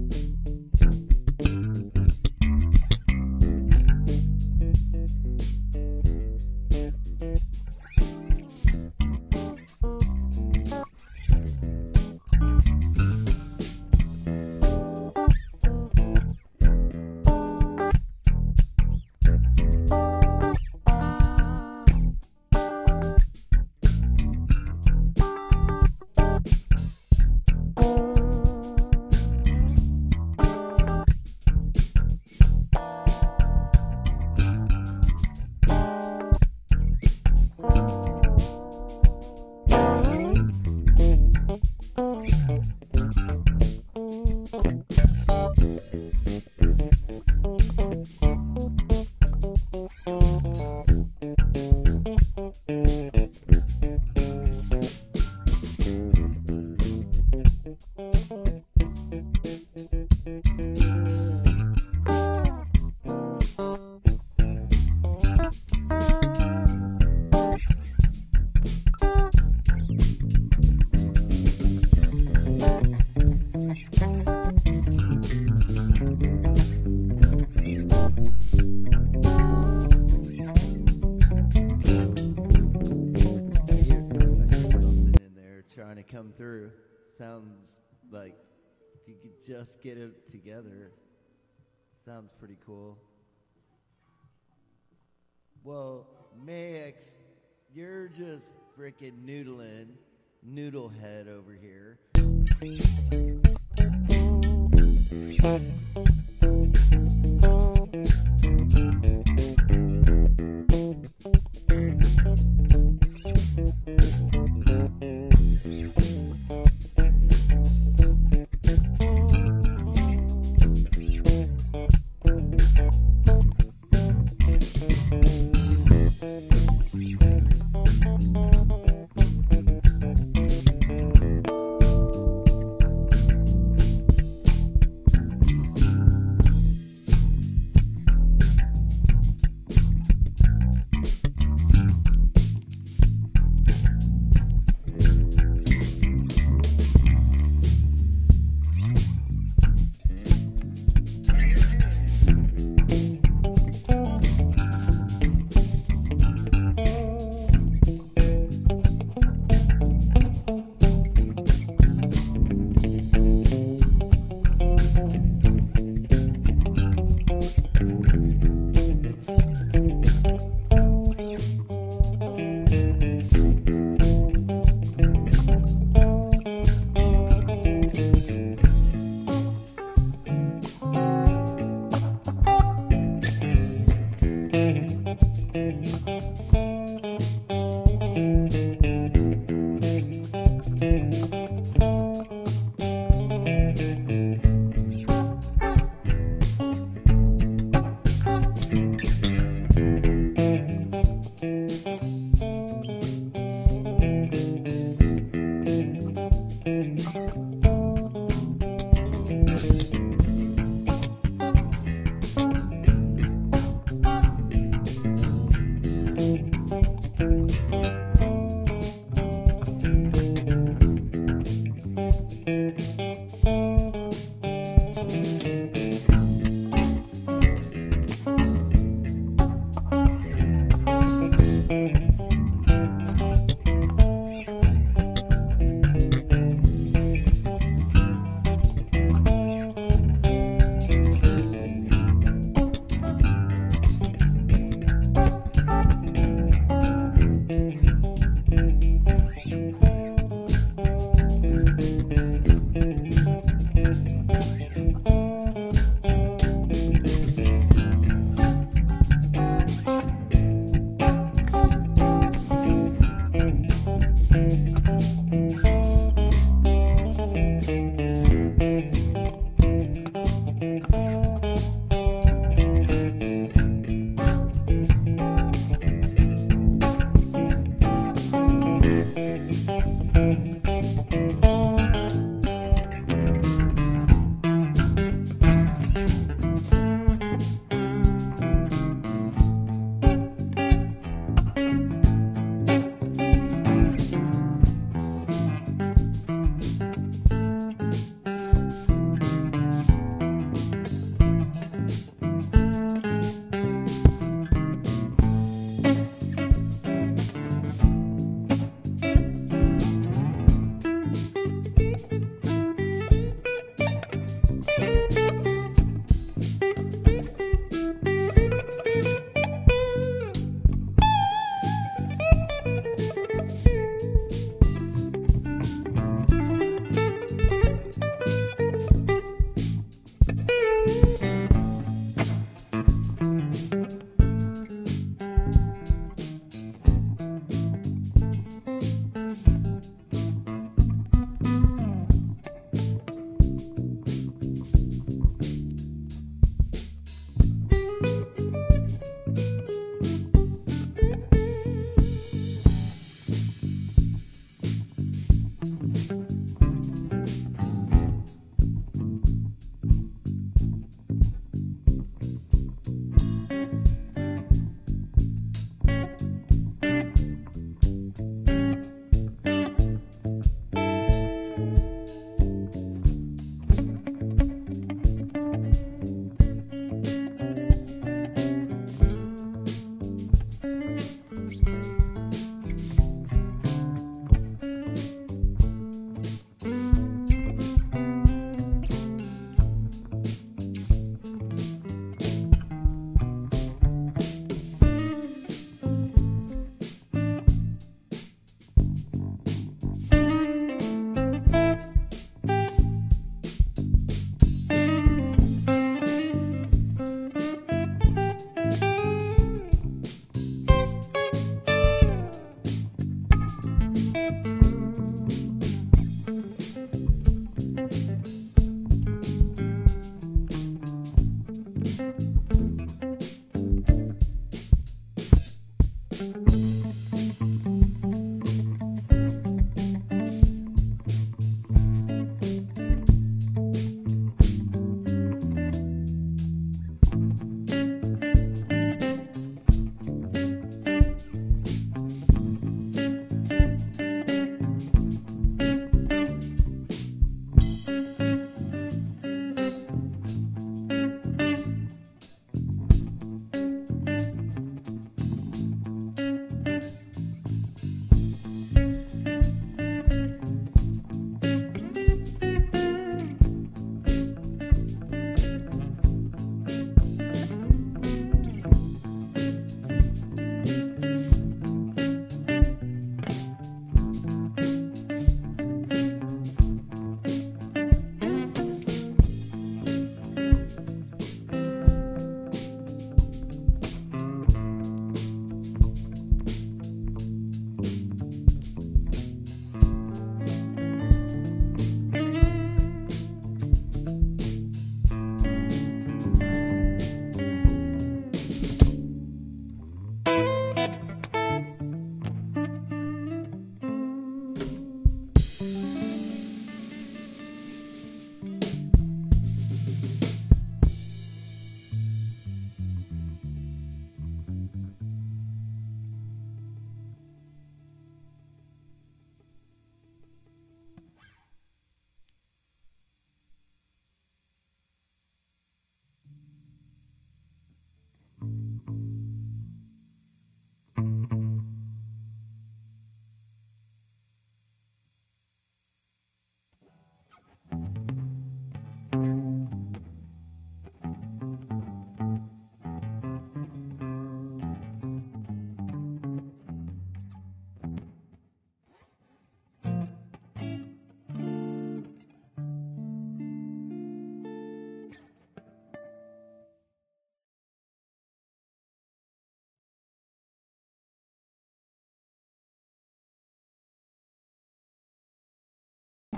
Come through. Sounds like if you could just get it together, sounds pretty cool. Well, Max, you're just freaking noodle head over here.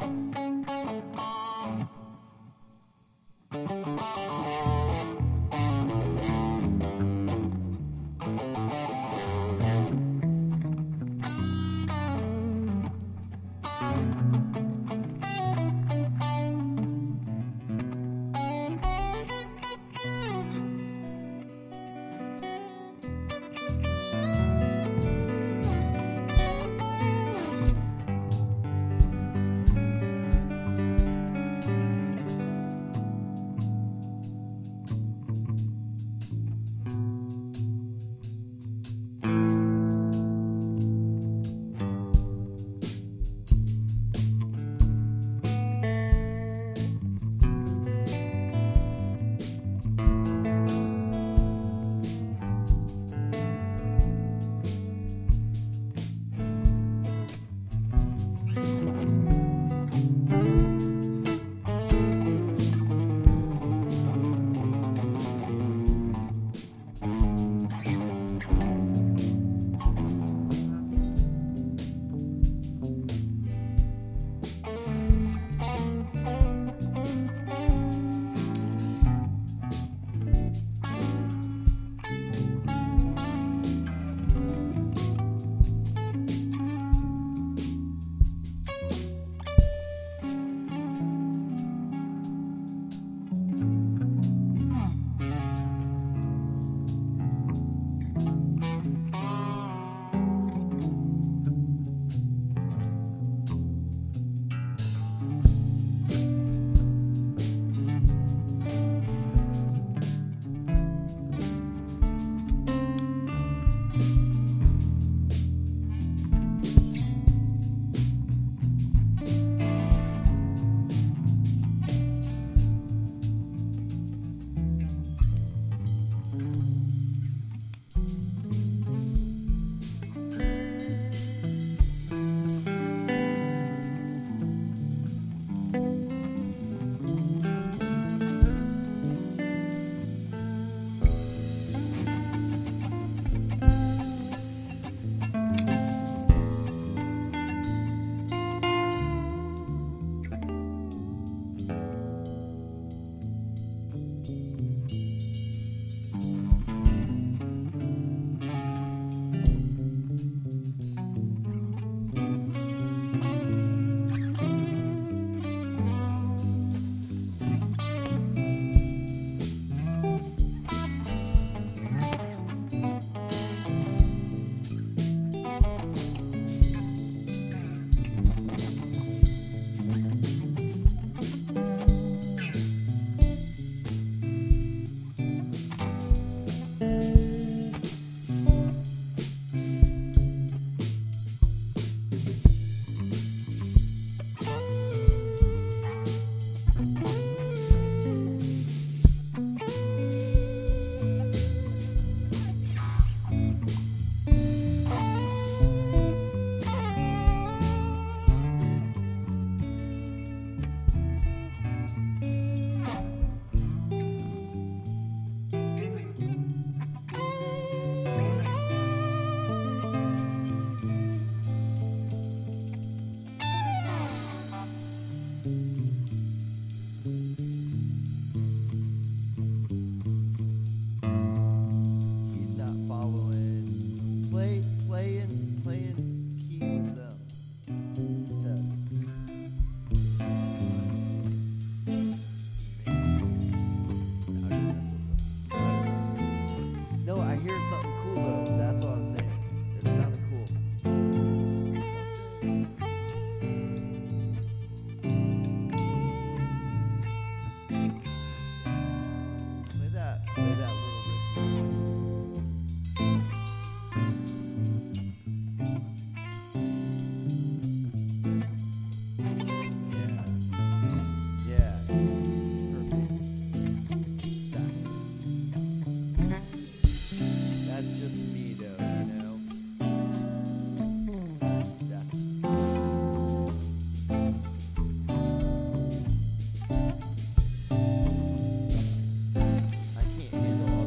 I can't handle all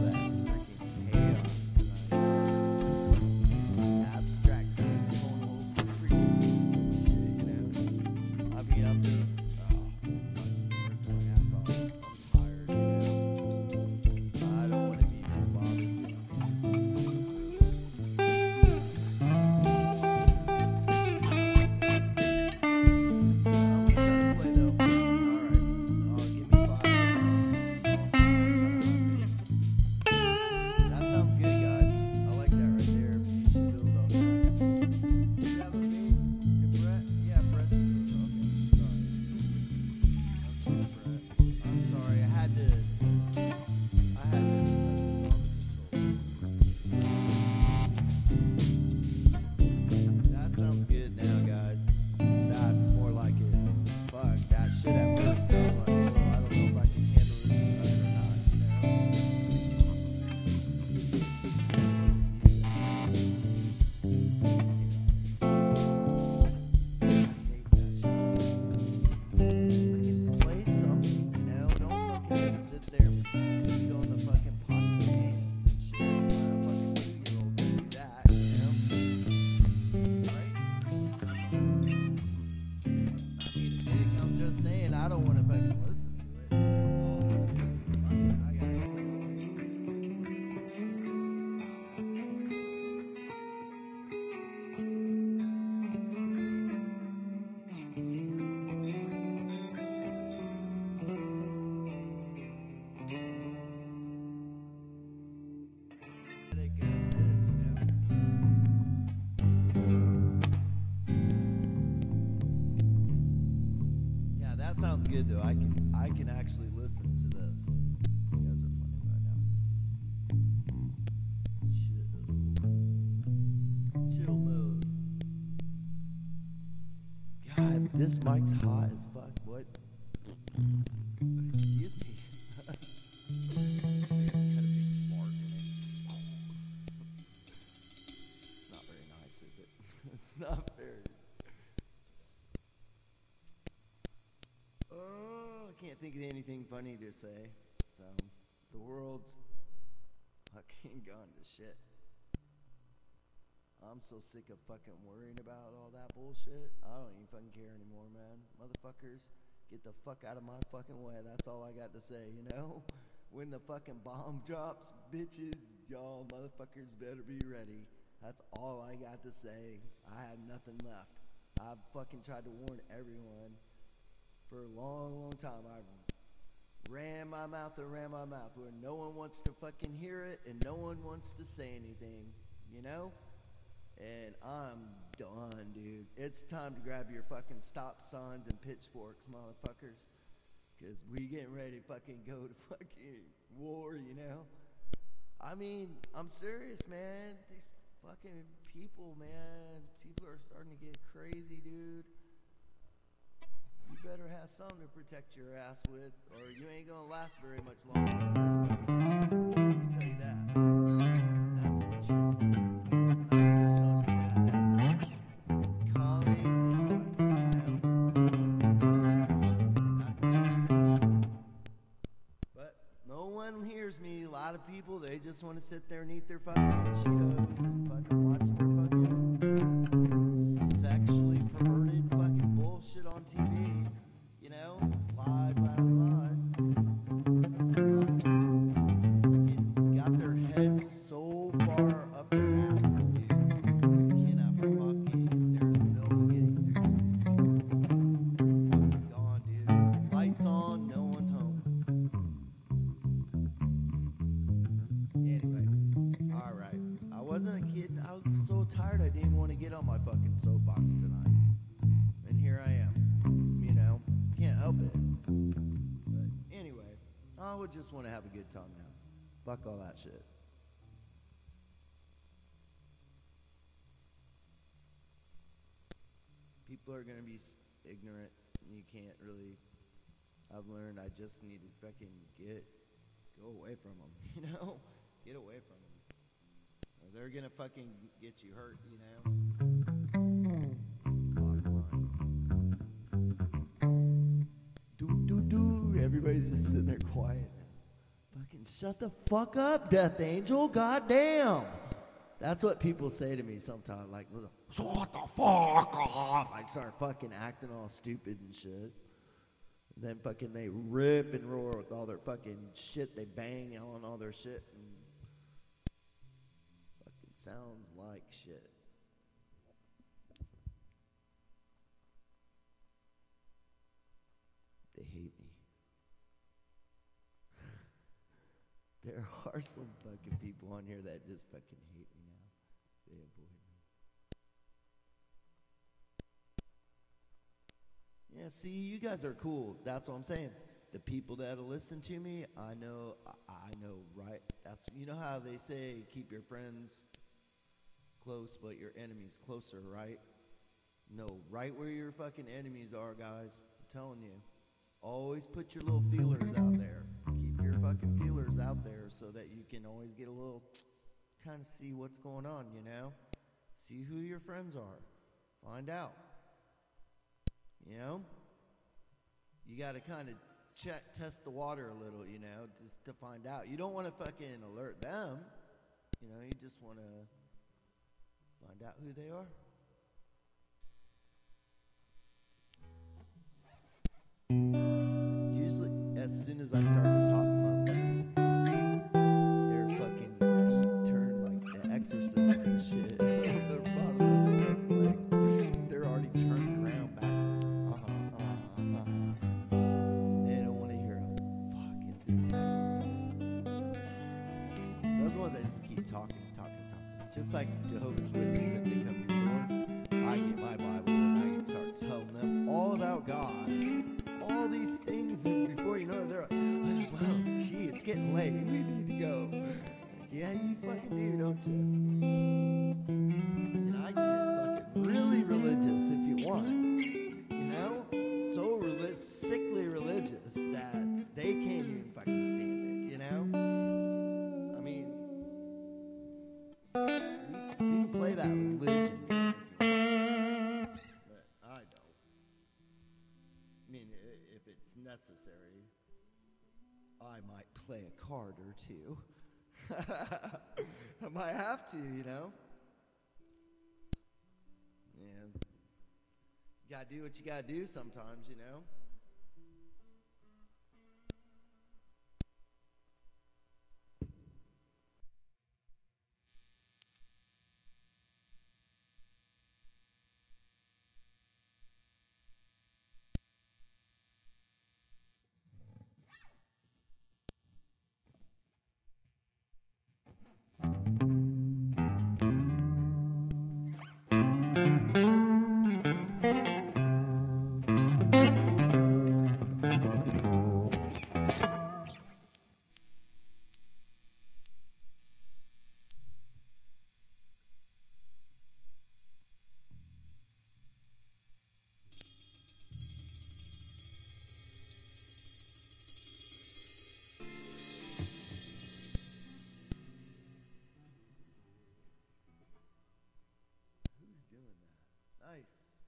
Sit there and beat on the fucking pots and pans and shit. Why a fucking 2-year-old can do that, you know? Right? I mean, Nick, I'm just saying I don't want to fucking listen to it. Oh, fucking, I gotta. Yeah, that sounds good though. I can actually listen to this. You guys are playing right now. Chill mode. God, this mic's hot as fuck. What? Excuse me. Not very nice, is it? It's not very. Oh, I can't think of anything funny to say. So, the world's fucking gone to shit. I'm so sick of fucking worrying about all that bullshit. I don't even fucking care anymore, man. Motherfuckers, get the fuck out of my fucking way. That's all I got to say, you know? When the fucking bomb drops, bitches, y'all motherfuckers better be ready. That's all I got to say. I had nothing left. I've fucking tried to warn everyone for a long, long time. I ran my mouth where no one wants to fucking hear it and no one wants to say anything, you know? And I'm done, dude. It's time to grab your fucking stop signs and pitchforks, motherfuckers. Because we getting ready to fucking go to fucking war, you know? I mean, I'm serious, man. These fucking people, man. People are starting to get crazy, dude. You better have something to protect your ass with, or you ain't gonna last very much longer on this fucking earth. I can tell you that. That's the truth. And I'm just telling you that as a kind advice, you know? That's me. But no one hears me. A lot of people, they just want to sit there and eat their fucking Cheetos and fucking watch their fucking sexually perverted fucking bullshit on TV. You know? Lies, lies, lies. Fucking got their heads so far up their asses, dude. You cannot fucking, there's no getting through to these people. They're fucking gone, dude. Lights on, no one's home. Anyway, alright. I wasn't kidding. I was so tired I didn't even want to get on my fucking soapbox tonight. And here I am. You know? Can't help it. But anyway, I would just want to have a good time now. Fuck all that shit. People are gonna be ignorant, and you can't really. I've learned I just need to fucking go away from them, you know? Get away from them. Or they're gonna fucking get you hurt, you know? Bottom line. Do. Everybody's just sitting there quiet. Fucking shut the fuck up, Death Angel. Goddamn. That's what people say to me sometimes. Like, shut the fuck off. Like, start fucking acting all stupid and shit. And then fucking they rip and roar with all their fucking shit. They bang on all their shit. And fucking sounds like shit. They hate me. There are some fucking people on here that just fucking hate me now. They avoid me. Yeah, see, you guys are cool. That's what I'm saying. The people that'll listen to me, I know, right? That's, you know how they say keep your friends close, but your enemies closer, right? No, right where your fucking enemies are, guys. I'm telling you. Always put your little feelers out there. Keep your fucking feelers out there so that you can always get a little, kind of see what's going on, you know? See who your friends are. Find out. You know? You got to kind of test the water a little, you know, just to find out. You don't want to fucking alert them. You know, you just want to find out who they are. Usually, as soon as I start to talk, motherfuckers, their fucking feet turn like the Exorcist and shit. Their bottom of their fucking legs, they're already turning around back. They don't want to hear a fucking thing I have to say. Those ones that just keep talking. Just like Jehovah's Witnesses, if they come to your door, I get my Bible and I start telling them all about God and all these things, and before you know it, they're like, well, gee, it's getting late. We need to go. Like, yeah, you fucking do, don't you? And I can get fucking really religious if you want. You know? So sickly religious that they can't even fucking stand it, you know? I mean, you can play that religion game if you want, but I don't. I mean, if it's necessary, I might play a card or two. I might have to, you know? Yeah. You gotta do what you gotta do sometimes, you know? Nice.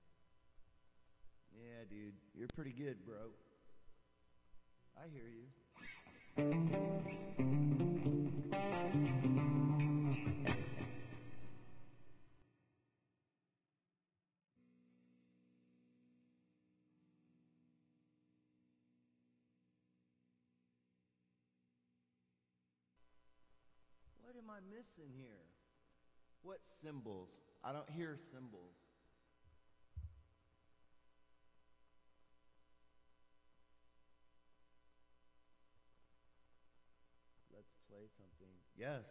Yeah, dude. You're pretty good, bro. I hear you. What am I missing here? What symbols? I don't hear symbols. Let's play something. Yes.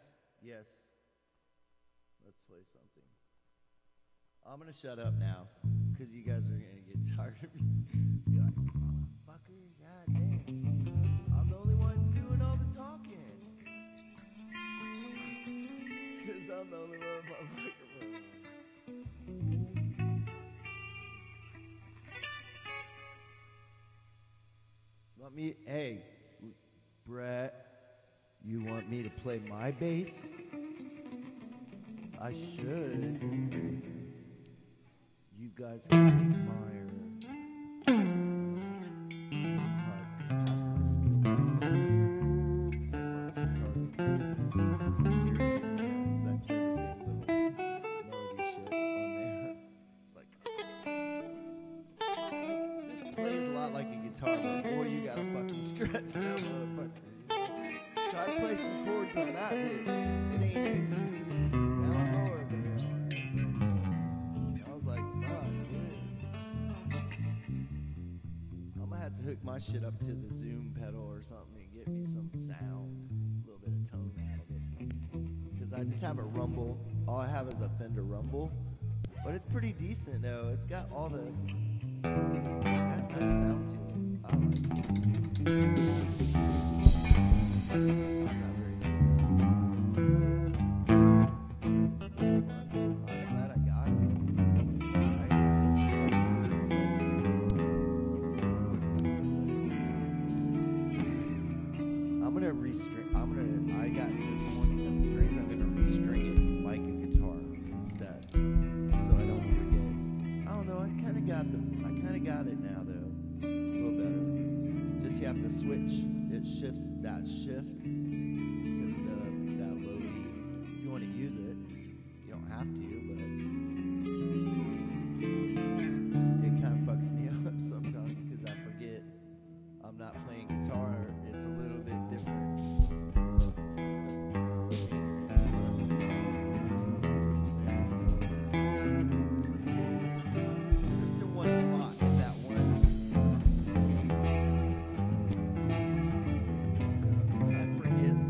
Let's play something. I'm going to shut up now because you guys are going to get tired of me. You're like, motherfucker, goddamn. I'm the only one doing all the talking. Because I'm the only one with my microphone. Want me? Hey, Brett. You want me to play my bass? I should. You guys can admire. Pass my skills. This plays a lot like a guitar, but boy, you gotta fucking stretch that motherfucker. Try to play some chords on that bitch. It ain't easy. Down lower there. I was like, fuck this. I'm gonna have to hook my shit up to the Zoom pedal or something and get me some sound. A little bit of tone out of it. Because I just have a rumble. All I have is a Fender Rumble. But it's pretty decent though. It's got all the... got nice sound to it. I like it. I'm not very good. It's fun. I'm glad I got it. It's a small I'm gonna restring. I got this one set of strings. I'm gonna restring it like a guitar instead, so I don't forget. I don't know. I kind of got it now though. A little better. Just you have to switch. It shifts that shift because that low beat. If you want to use it, you don't have to, but it kind of fucks me up sometimes because I forget I'm not playing guitar. It's a little bit different. Just in one spot, in that one. I forget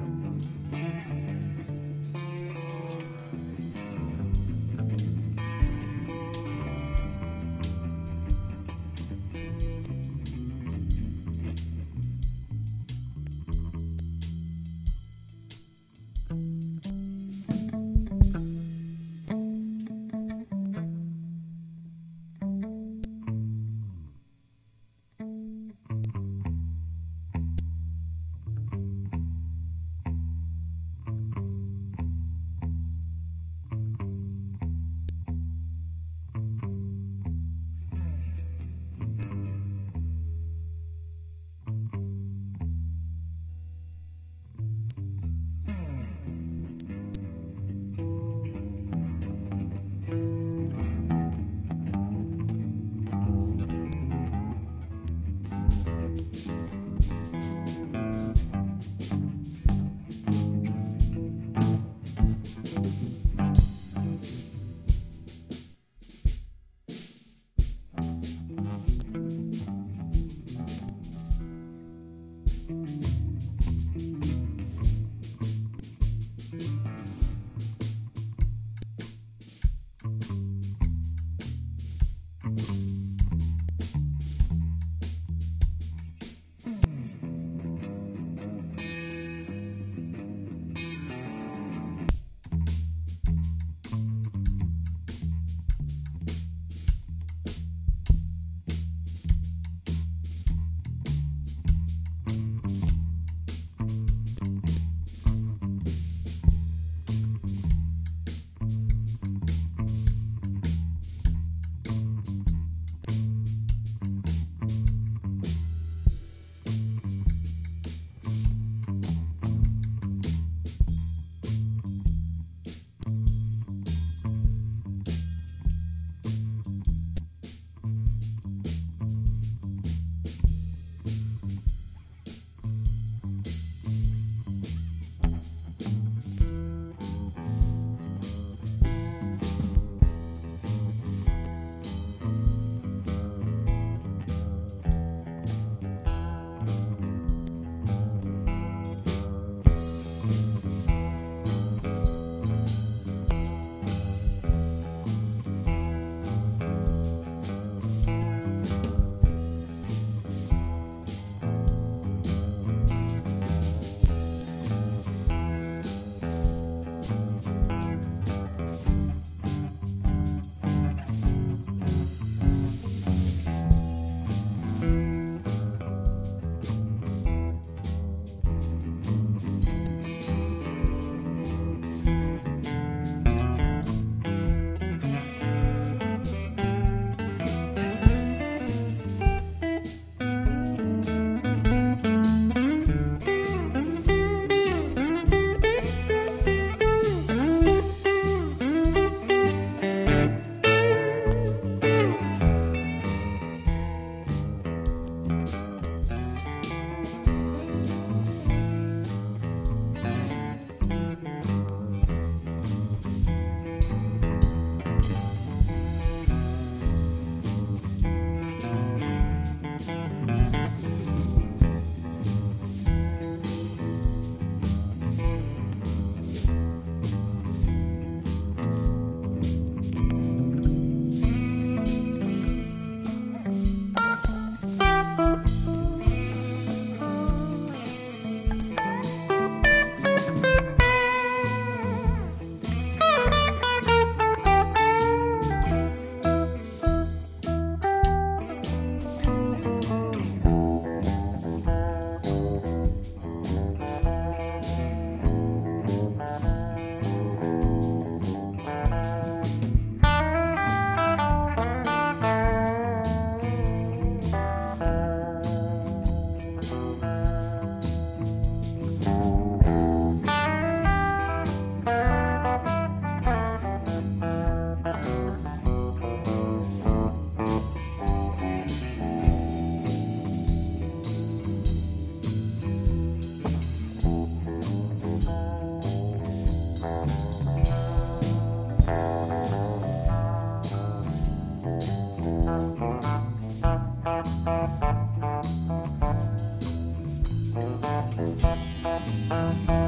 Bye.